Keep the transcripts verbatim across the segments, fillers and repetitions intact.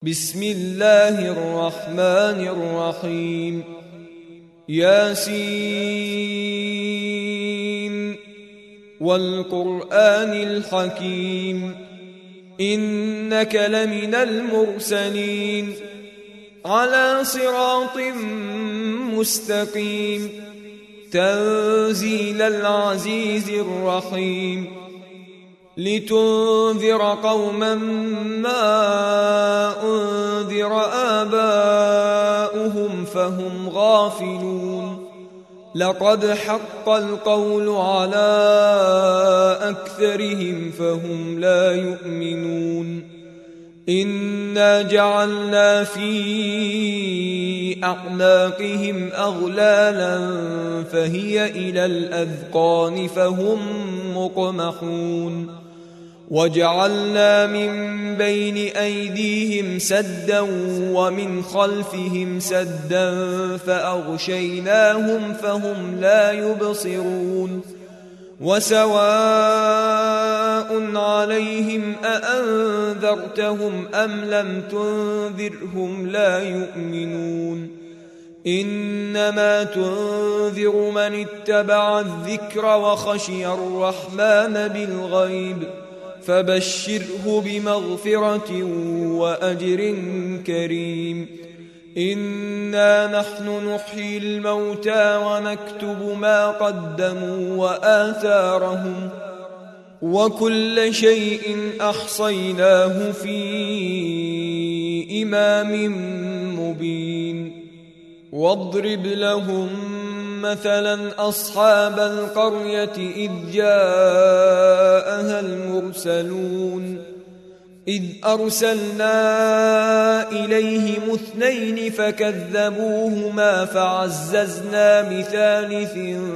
بسم الله الرحمن الرحيم. ياسين والقرآن الحكيم إنك لمن المرسلين على صراط مستقيم تنزيل العزيز الرحيم لتنذر قوما ما أنذر آباؤهم فهم غافلون لقد حق القول على أكثرهم فهم لا يؤمنون إنا جعلنا في أعناقهم أغلالا فهي إلى الأذقان فهم مقمحون وجعلنا من بين أيديهم سدا ومن خلفهم سدا فأغشيناهم فهم لا يبصرون وسواء عليهم أأنذرتهم أم لم تنذرهم لا يؤمنون إنما تنذر من اتبع الذكر وخشي الرحمن بالغيب فبشره بمغفرة وأجر كريم إنا نحن نحيي الموتى ونكتب ما قدموا وآثارهم وكل شيء أحصيناه في إمام مبين واضرب لهم مثلا أصحاب القرية إذ جاءها المرسلون إذ أرسلنا إليهم اثنين فكذبوهما فعززنا بثالث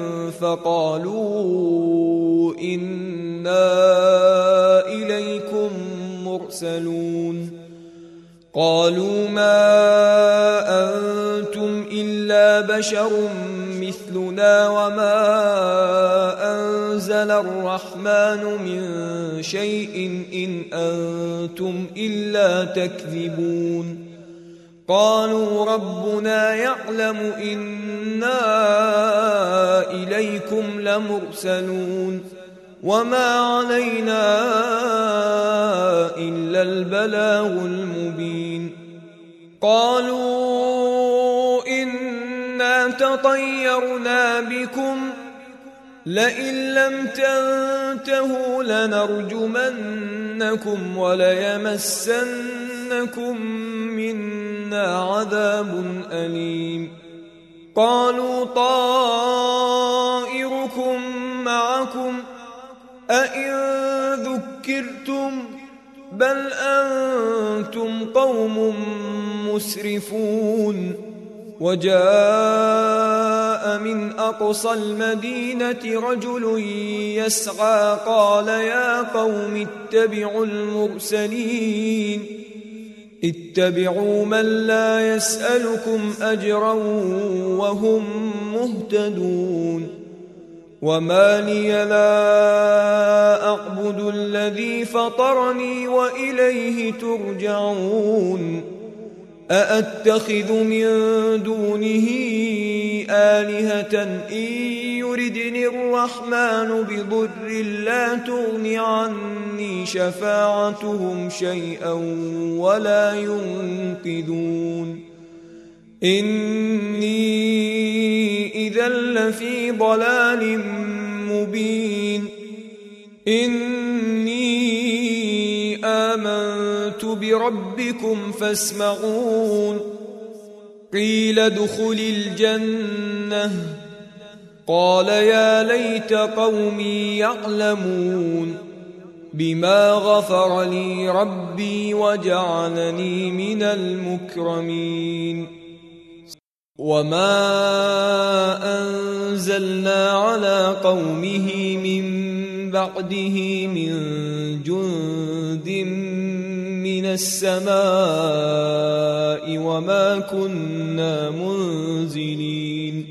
فقالوا إنا إليكم مرسلون قالوا ما أنتم إلا بشر مثلنا وما أنزل الرحمن من شيء إن أنتم إلا تكذبون قالوا ربنا يعلم إنا إليكم لمرسلون وما علينا إلا البلاغ المبين قالوا إنا تطيرنا بكم لئن لم تنتهوا لنرجمنكم وليمسنكم منا عذاب أليم قالوا طائركم معكم أئن ذكرتم بل أنتم قوم مسرفون وجاء من أقصى المدينة رجل يسعى قال يا قوم اتبعوا المرسلين اتبعوا من لا يسألكم أجرا وهم مهتدون وما لي لا أعبد الذي فطرني وإليه ترجعون أأتخذ من دونه آلهة إن يردني الرحمن بضر لا تغن عني شفاعتهم شيئا ولا ينقذون إني إذا لفي ضلال مبين إني آمنت بربكم فاسمعون قيل ادخل الجنة قال يا ليت قومي يعلمون بما غفر لي ربي وجعلني من المكرمين وما أنزلنا على قومه من بعده من جند من السماء وما كنا منزلين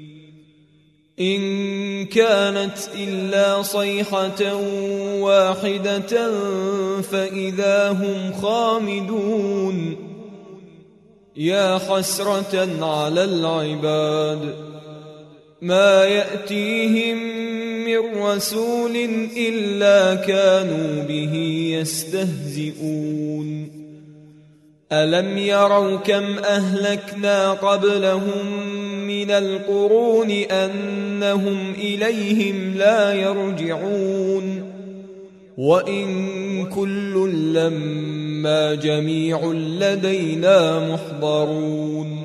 إن كانت إلا صيحة واحدة فإذا هم خامدون يا حسرة على العباد ما يأتيهم من رسول إلا كانوا به يستهزئون ألم يروا كم أهلكنا قبلهم من القرون أنهم إليهم لا يرجعون وإن كل لما جميع لدينا محضرون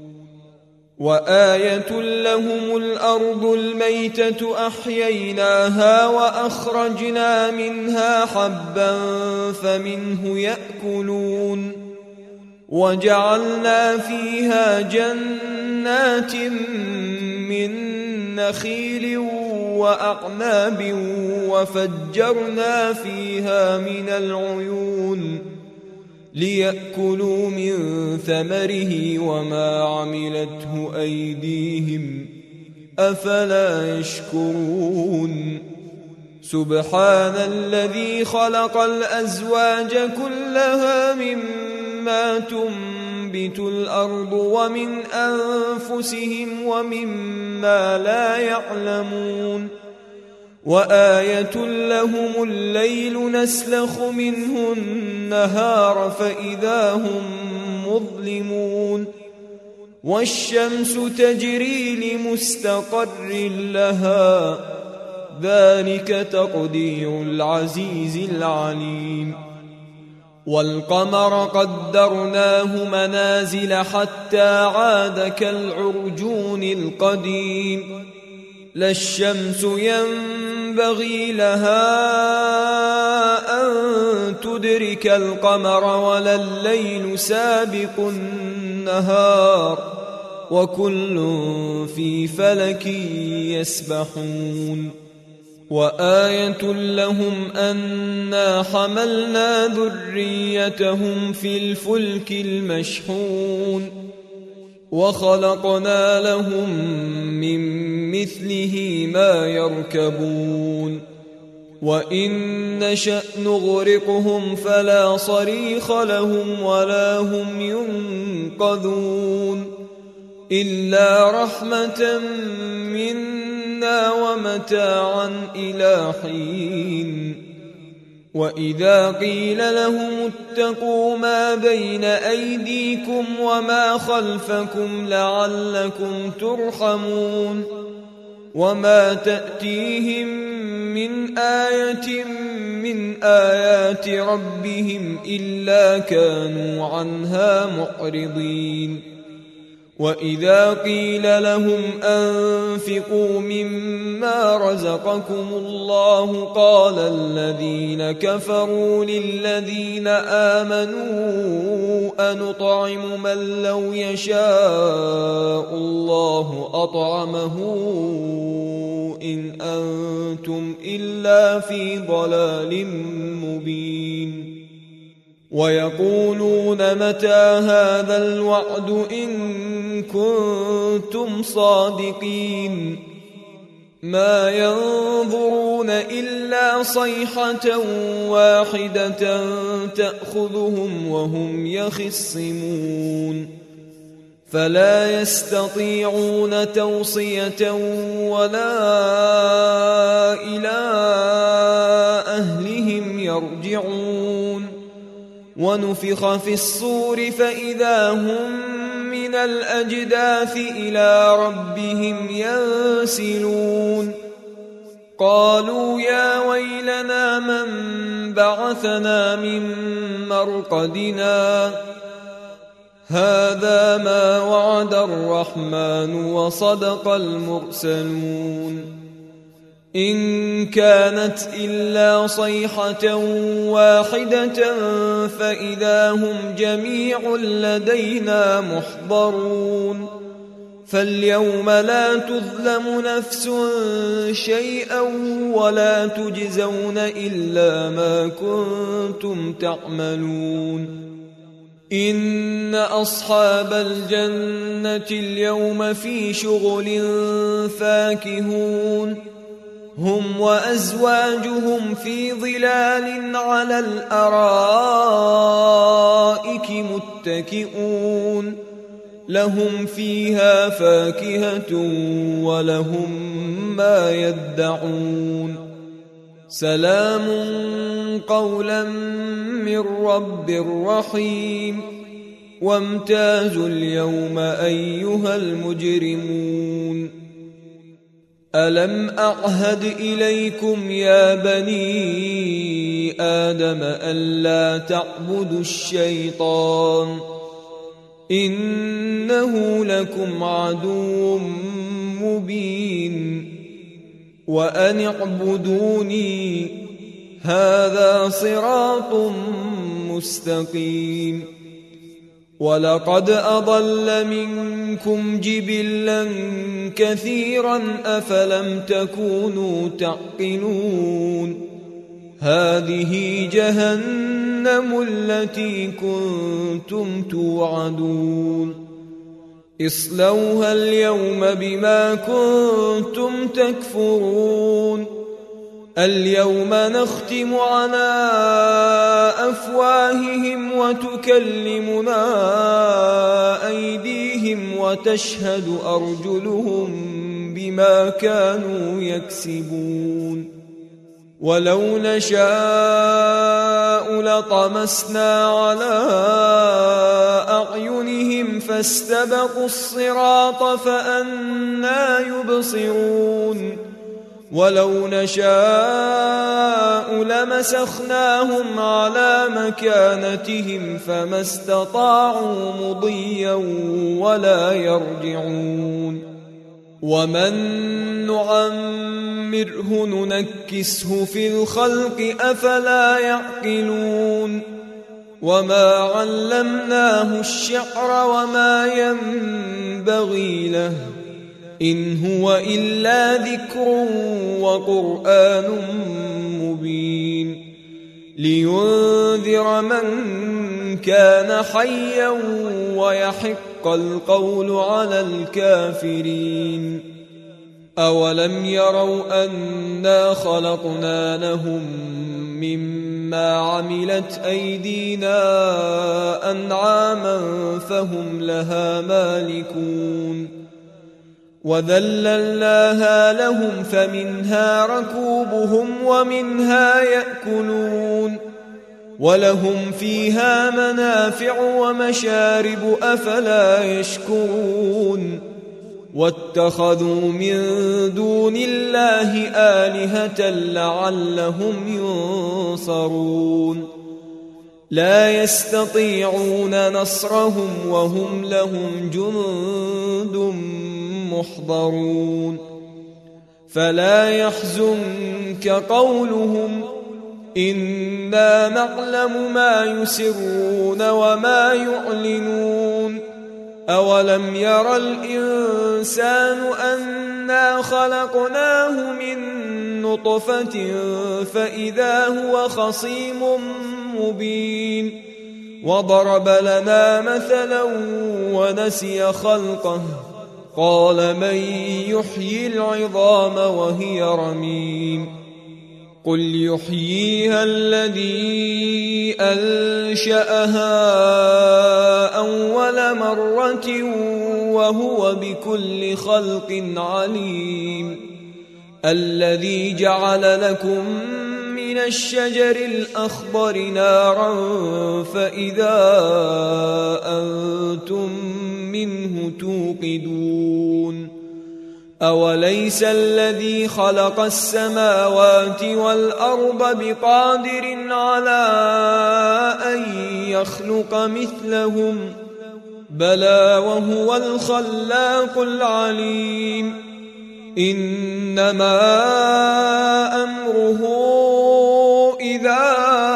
وآية لهم الأرض الميتة أحييناها وأخرجنا منها حبا فمنه يأكلون وجعلنا فيها جنات من نخيل وأعناب وفجرنا فيها من العيون ليأكلوا من ثمره وما عملته أيديهم أفلا يشكرون سبحان الذي خلق الأزواج كلها مما تنبت الأرض ومن أنفسهم ومما لا يعلمون وآية لهم الليل نسلخ منه النهار فإذا هم مظلمون والشمس تجري لمستقر لها ذلك تقدير العزيز العليم والقمر قدرناه منازل حتى عاد كالعرجون القديم لا الشمس ينبغي لها أن تدرك القمر ولا الليل سابق النهار وكل في فلك يسبحون وآية لهم أنا حملنا ذريتهم في الفلك المشحون وخلقنا لهم من مثله ما يركبون وإن نشأ نغرقهم فلا صريخ لهم ولا هم ينقذون إلا رحمة منا ومتاعا إلى حين وإذا قيل لهم اتقوا ما بين أيديكم وما خلفكم لعلكم ترحمون وما تأتيهم من آية من آيات ربهم إلا كانوا عنها معرضين وإذا قيل لهم أنفقوا مما رزقكم الله قال الذين كفروا للذين آمنوا أنطعم من لو يشاء الله أطعمه إن أنتم إلا في ضلال مبين ويقولون متى هذا الوعد إن كنتم صادقين ما ينظرون إلا صيحة واحدة تأخذهم وهم يخصمون فلا يستطيعون توصية ولا إلى أهلهم يرجعون ونفخ في الصور فإذا هم من الأجداث إلى ربهم ينسلون قالوا يا ويلنا من بعثنا من مرقدنا هذا ما وعد الرحمن وصدق المرسلون إن كانت إلا صيحة واحدة فإذا هم جميع لدينا محضرون فاليوم لا تظلم نفس شيئا ولا تجزون إلا ما كنتم تعملون إن أصحاب الجنة اليوم في شغل فاكهون هم وأزواجهم في ظلال على الأرائك متكئون لهم فيها فاكهة ولهم ما يدعون سلام قولا من رب رحيم وامتازوا اليوم أيها المجرمون ألم أعهد إليكم يا بني آدم ألا تعبدوا الشيطان إنه لكم عدو مبين وأن اعبدوني هذا صراط مستقيم ولقد أضل منكم جبلا كثيرا أفلم تكونوا تعقلون هذه جهنم التي كنتم توعدون اصلوها اليوم بما كنتم تكفرون اليوم نختم على أفواههم وتكلمنا أيديهم وتشهد أرجلهم بما كانوا يكسبون ولو نشاء لطمسنا على أعينهم فاستبقوا الصراط فأنى يبصرون ولو نشاء لمسخناهم على مكانتهم فما استطاعوا مضيا ولا يرجعون ومن نعمره ننكسه في الخلق أفلا يعقلون وما علمناه الشعر وما ينبغي له إن هو إلا ذكر وقرآن مبين لينذر من كان حيا ويحق القول على الكافرين أولم يروا أنا خلقنا لهم مما عملت أيدينا أنعاما فهم لها مالكون وذللناها لهم فمنها ركوبهم ومنها يأكلون ولهم فيها منافع ومشارب أفلا يشكرون واتخذوا من دون الله آلهة لعلهم ينصرون لا يستطيعون نصرهم وهم لهم جند محضرون فلا يحزنك قولهم إنا نعلم ما يسرون وما يعلنون أولم ير الإنسان أنا خلقناه من نطفة فإذا هو خصيم مبين وضرب لنا مثلا ونسي خلقه قال من يحيي العظام وهي رميم قل يحييها الذي أنشأها أول مرة وهو بكل خلق عليم الذي جعل لكم من الشجر الأخضر نارا فإذا أنتم منه توقدون أوليس الذي خلق السماوات والأرض بقادر على أن يخلق مثلهم بلى وهو الخلاق العليم إنما أمره إذا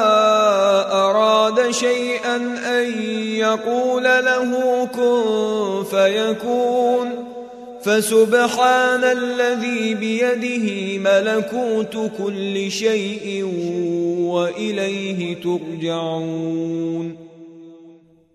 أراد شيئا أن يقول له كن فيكون فسبحان الذي بيده ملكوت كل شيء وإليه ترجعون